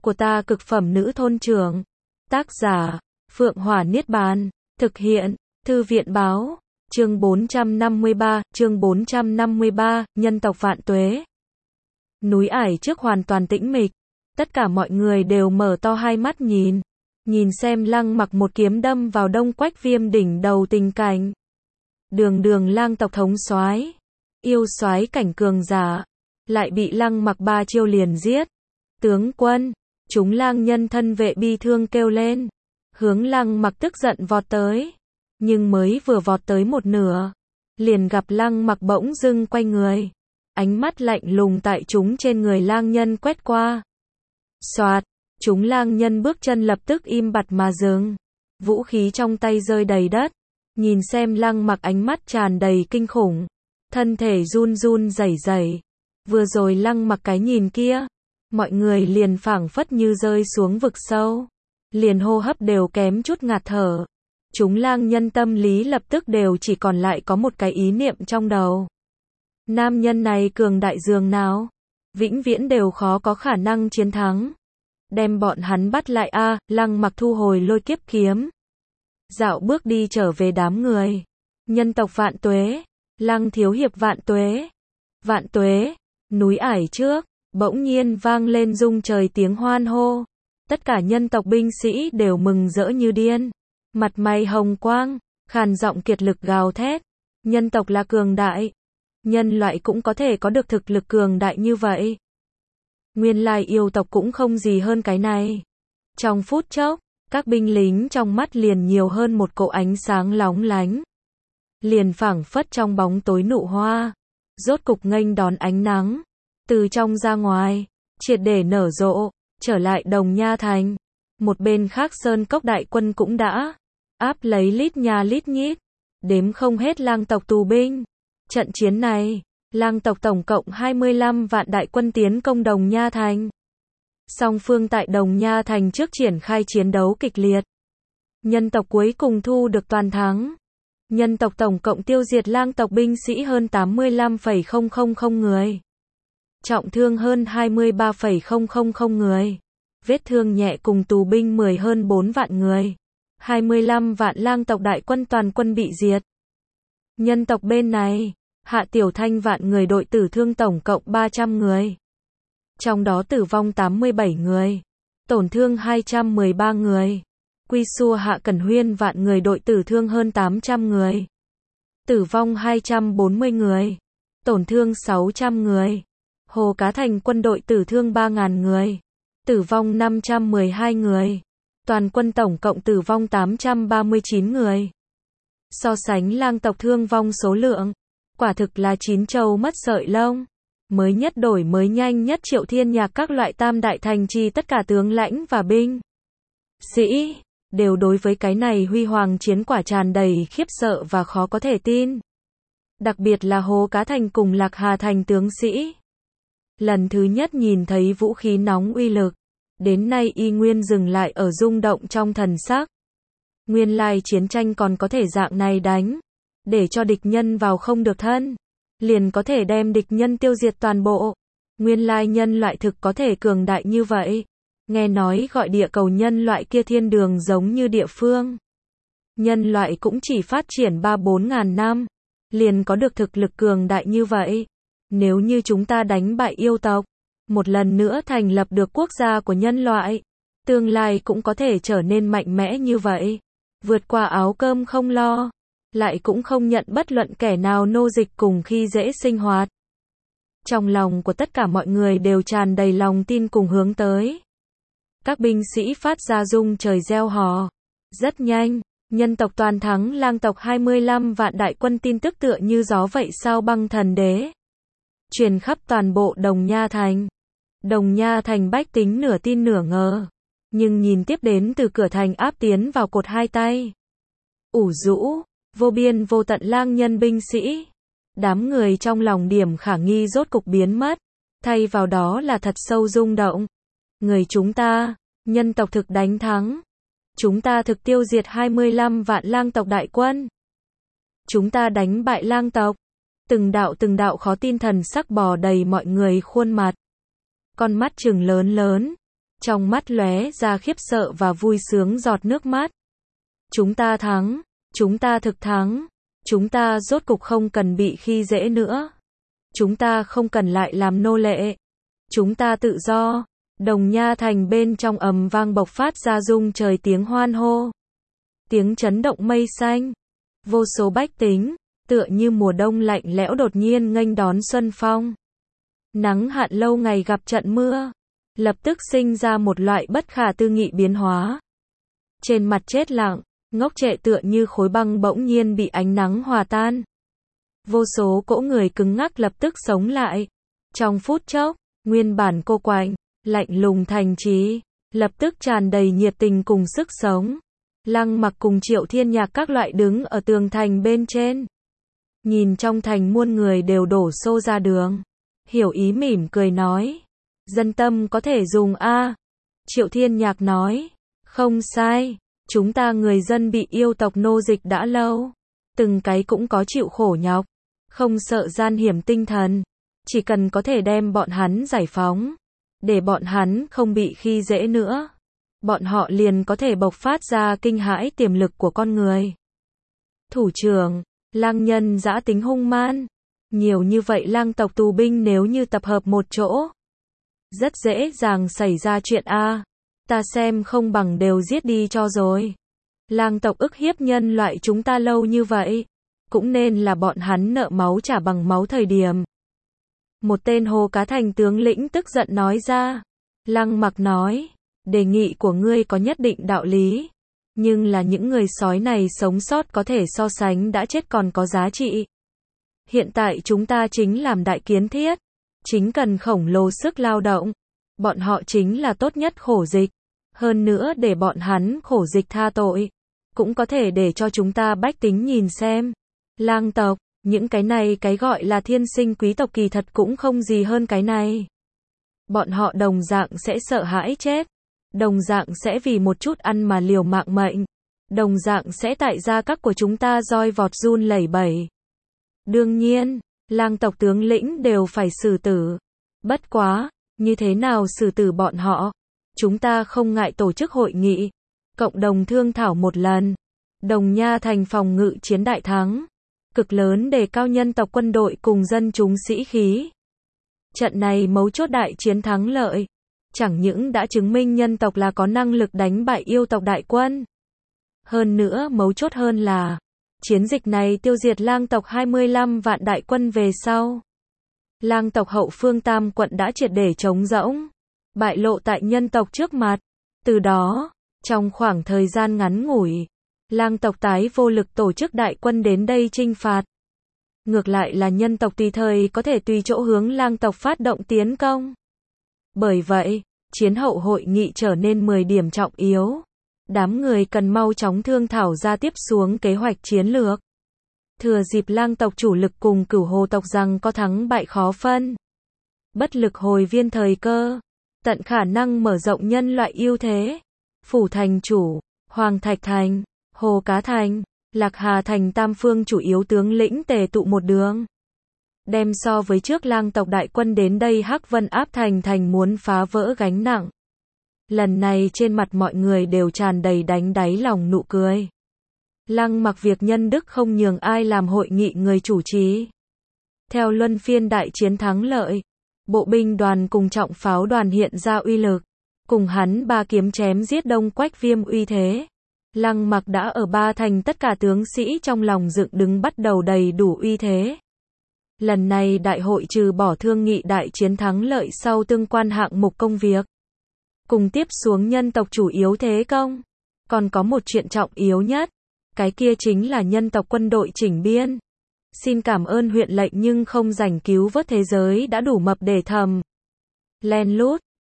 của ta cực phẩm nữ thôn trưởng. Tác giả, Phượng Hỏa Niết Bàn. Thực hiện, Thư viện báo. Chương 453, nhân tộc vạn tuế. Núi ải trước hoàn toàn tĩnh mịch. Tất cả mọi người đều mở to hai mắt nhìn xem Lăng Mặc một kiếm đâm vào Đông Quách Viêm đỉnh đầu tình cảnh. Đường lang tộc thống soái, yêu soái cảnh cường giả, lại bị Lăng Mặc 3 chiêu liền giết. Tướng quân, chúng lang nhân thân vệ bi thương kêu lên, hướng Lăng Mặc tức giận vọt tới. Nhưng mới vừa vọt tới một nửa, liền gặp Lăng Mặc bỗng dưng quay người, ánh mắt lạnh lùng tại chúng trên người lang nhân quét qua. Soạt, chúng lang nhân bước chân lập tức im bặt mà dừng, vũ khí trong tay rơi đầy đất. Nhìn xem Lăng Mặc ánh mắt tràn đầy kinh khủng, thân thể run run rẩy rẩy. Vừa rồi Lăng Mặc cái nhìn kia, mọi người liền phảng phất như rơi xuống vực sâu, liền hô hấp đều kém chút ngạt thở. Chúng lang nhân tâm lý lập tức đều chỉ còn lại có một cái ý niệm trong đầu. Nam nhân này cường đại dường nào, vĩnh viễn đều khó có khả năng chiến thắng. Đem bọn hắn bắt lại a. Lăng Mặc thu hồi lôi kiếp kiếm, dạo bước đi trở về đám người. Nhân tộc vạn tuế, Lăng thiếu hiệp vạn tuế, vạn tuế. Núi ải trước, bỗng nhiên vang lên rung trời tiếng hoan hô. Tất cả nhân tộc binh sĩ đều mừng rỡ như điên, mặt mày hồng quang, khàn giọng kiệt lực gào thét. Nhân tộc là cường đại, nhân loại cũng có thể có được thực lực cường đại như vậy. Nguyên lai yêu tộc cũng không gì hơn cái này. Trong phút chốc, các binh lính trong mắt liền nhiều hơn một cỗ ánh sáng lóng lánh. Liền phảng phất trong bóng tối nụ hoa, rốt cục nghênh đón ánh nắng, từ trong ra ngoài, triệt để nở rộ, trở lại Đồng Nha Thành. Một bên khác Sơn Cốc đại quân cũng đã áp lấy lít nha lít nhít, đếm không hết lang tộc tù binh. Trận chiến này, lang tộc tổng cộng 25 vạn đại quân tiến công Đồng Nha Thành. Song phương tại Đồng Nha Thành trước triển khai chiến đấu kịch liệt. Nhân tộc cuối cùng thu được toàn thắng. Nhân tộc tổng cộng tiêu diệt lang tộc binh sĩ hơn 85,000 người. Trọng thương hơn 23,000 người. Vết thương nhẹ cùng tù binh hơn 4 vạn người. 25 vạn lang tộc đại quân toàn quân bị diệt. Nhân tộc bên này, Hạ Tiểu Thanh vạn người đội tử thương tổng cộng 300 người. Trong đó tử vong 87 người, tổn thương 213 người. Quy Xua Hạ Cẩn Huyên vạn người đội tử thương hơn 800 người. Tử vong 240 người, tổn thương 600 người. Hồ Cá Thành quân đội tử thương 3.000 người, tử vong 512 người. Toàn quân tổng cộng tử vong 839 người. So sánh lang tộc thương vong số lượng, quả thực là chín trâu mất sợi lông. Mới nhất đổi mới nhanh nhất Triệu Thiên Nhạc các loại tam đại thành trì tất cả tướng lãnh và binh sĩ đều đối với cái này huy hoàng chiến quả tràn đầy khiếp sợ và khó có thể tin. Đặc biệt là Hồ Cá Thành cùng Lạc Hà Thành tướng sĩ. Lần thứ nhất nhìn thấy vũ khí nóng uy lực, đến nay y nguyên dừng lại ở rung động trong thần sắc. Nguyên lai chiến tranh còn có thể dạng này đánh, để cho địch nhân vào không được thân, liền có thể đem địch nhân tiêu diệt toàn bộ. Nguyên lai nhân loại thực có thể cường đại như vậy. Nghe nói gọi địa cầu nhân loại kia thiên đường giống như địa phương. Nhân loại cũng chỉ phát triển 3-4 ngàn năm, liền có được thực lực cường đại như vậy. Nếu như chúng ta đánh bại yêu tộc, một lần nữa thành lập được quốc gia của nhân loại, tương lai cũng có thể trở nên mạnh mẽ như vậy. Vượt qua áo cơm không lo, lại cũng không nhận bất luận kẻ nào nô dịch cùng khi dễ sinh hoạt. Trong lòng của tất cả mọi người đều tràn đầy lòng tin cùng hướng tới. Các binh sĩ phát ra rung trời reo hò. Rất nhanh, nhân tộc toàn thắng lang tộc 25 vạn đại quân tin tức tựa như gió vậy sao băng thần đế. Truyền khắp toàn bộ Đồng Nha Thành. Đồng Nha Thành bách tính nửa tin nửa ngờ. Nhưng nhìn tiếp đến từ cửa thành áp tiến vào cột hai tay. Ủ rũ, vô biên vô tận lang nhân binh sĩ. Đám người trong lòng điểm khả nghi rốt cục biến mất. Thay vào đó là thật sâu rung động. Người chúng ta, nhân tộc thực đánh thắng. Chúng ta thực tiêu diệt 25 vạn lang tộc đại quân. Chúng ta đánh bại lang tộc. Từng đạo khó tin thần sắc bò đầy mọi người khuôn mặt. Con mắt trừng lớn lớn. trong mắt lóe ra khiếp sợ và vui sướng giọt nước mắt. Chúng ta thắng, chúng ta thực thắng, chúng ta rốt cục không cần bị khi dễ nữa. Chúng ta không cần lại làm nô lệ. Chúng ta tự do. Đồng Nha thành bên trong ầm vang bộc phát ra rung trời tiếng hoan hô. Tiếng chấn động mây xanh. Vô số bách tính, tựa như mùa đông lạnh lẽo đột nhiên nghênh đón xuân phong. Nắng hạn lâu ngày gặp trận mưa, lập tức sinh ra một loại bất khả tư nghị biến hóa. Trên mặt chết lặng, ngốc trệ tựa như khối băng bỗng nhiên bị ánh nắng hòa tan. Vô số cỗ người cứng ngắc lập tức sống lại. Trong phút chốc, nguyên bản cô quạnh, lạnh lùng thành trì, lập tức tràn đầy nhiệt tình cùng sức sống. Lăng Mặc cùng Triệu Thiên Nhạc các loại đứng ở tường thành bên trên. Nhìn trong thành muôn người đều đổ xô ra đường. Hiểu Ý mỉm cười nói. Dân tâm có thể dùng a. Triệu Thiên Nhạc nói. Không sai, chúng ta người dân bị yêu tộc nô dịch đã lâu. Từng cái cũng có chịu khổ nhọc. Không sợ gian hiểm tinh thần. Chỉ cần có thể đem bọn hắn giải phóng. Để bọn hắn không bị khi dễ nữa. Bọn họ liền có thể bộc phát ra kinh hãi tiềm lực của con người. Thủ trưởng, lang nhân dã tính hung man. Nhiều như vậy lang tộc tù binh nếu như tập hợp một chỗ. Rất dễ dàng xảy ra chuyện a. Ta xem không bằng đều giết đi cho rồi. Lang tộc ức hiếp nhân loại chúng ta lâu như vậy. Cũng nên là bọn hắn nợ máu trả bằng máu thời điểm. Một tên Hồ Cá Thành tướng lĩnh tức giận nói ra. Lăng Mặc nói. Đề nghị của ngươi có nhất định đạo lý. Nhưng là những người sói này sống sót có thể so sánh đã chết còn có giá trị. Hiện tại chúng ta chính làm đại kiến thiết. Chính cần khổng lồ sức lao động. Bọn họ chính là tốt nhất khổ dịch. Hơn nữa để bọn hắn khổ dịch tha tội. Cũng có thể để cho chúng ta bách tính nhìn xem. Lang tộc, những cái này cái gọi là thiên sinh quý tộc kỳ thật cũng không gì hơn cái này. Bọn họ đồng dạng sẽ sợ hãi chết. Đồng dạng sẽ vì một chút ăn mà liều mạng mệnh. Đồng dạng sẽ tại gia các của chúng ta roi vọt run lẩy bẩy. Đương nhiên, lang tộc tướng lĩnh đều phải xử tử. Bất quá, như thế nào xử tử bọn họ? Chúng ta không ngại tổ chức hội nghị. Cộng đồng thương thảo một lần. Đồng Nha thành phòng ngự chiến đại thắng. Cực lớn đề cao nhân tộc quân đội cùng dân chúng sĩ khí. Trận này mấu chốt đại chiến thắng lợi. Chẳng những đã chứng minh nhân tộc là có năng lực đánh bại yêu tộc đại quân. Hơn nữa mấu chốt hơn là, chiến dịch này tiêu diệt lang tộc 25 vạn đại quân về sau. Lang tộc hậu phương Tam quận đã triệt để trống rỗng, bại lộ tại nhân tộc trước mặt. Từ đó, trong khoảng thời gian ngắn ngủi, lang tộc tái vô lực tổ chức đại quân đến đây chinh phạt. Ngược lại là nhân tộc tùy thời có thể tùy chỗ hướng lang tộc phát động tiến công. Bởi vậy, chiến hậu hội nghị trở nên 10 điểm trọng yếu. Đám người cần mau chóng thương thảo ra tiếp xuống kế hoạch chiến lược. Thừa dịp lang tộc chủ lực cùng Cửu Hồ tộc rằng có thắng bại khó phân. Bất lực hồi viên thời cơ. Tận khả năng mở rộng nhân loại ưu thế. Phủ thành chủ, Hoàng Thạch Thành, Hồ Cá Thành, Lạc Hà Thành tam phương chủ yếu tướng lĩnh tề tụ một đường. Đem so với trước lang tộc đại quân đến đây Hắc Vân áp thành muốn phá vỡ gánh nặng. Lần này trên mặt mọi người đều tràn đầy đánh đáy lòng nụ cười. Lăng Mặc việc nhân đức không nhường ai làm hội nghị người chủ trì. Theo luân phiên đại chiến thắng lợi, bộ binh đoàn cùng trọng pháo đoàn hiện ra uy lực. Cùng hắn ba kiếm chém giết Đông Quách Viêm uy thế. Lăng Mặc đã ở ba thành tất cả tướng sĩ trong lòng dựng đứng bắt đầu đầy đủ uy thế. Lần này đại hội trừ bỏ thương nghị đại chiến thắng lợi sau tương quan hạng mục công việc. Cùng tiếp xuống nhân tộc chủ yếu thế công. Còn có một chuyện trọng yếu nhất. Cái kia chính là nhân tộc quân đội chỉnh biên. Xin cảm ơn huyện lệnh nhưng không rảnh cứu vớt thế giới đã đủ mập để thầm. Len lút,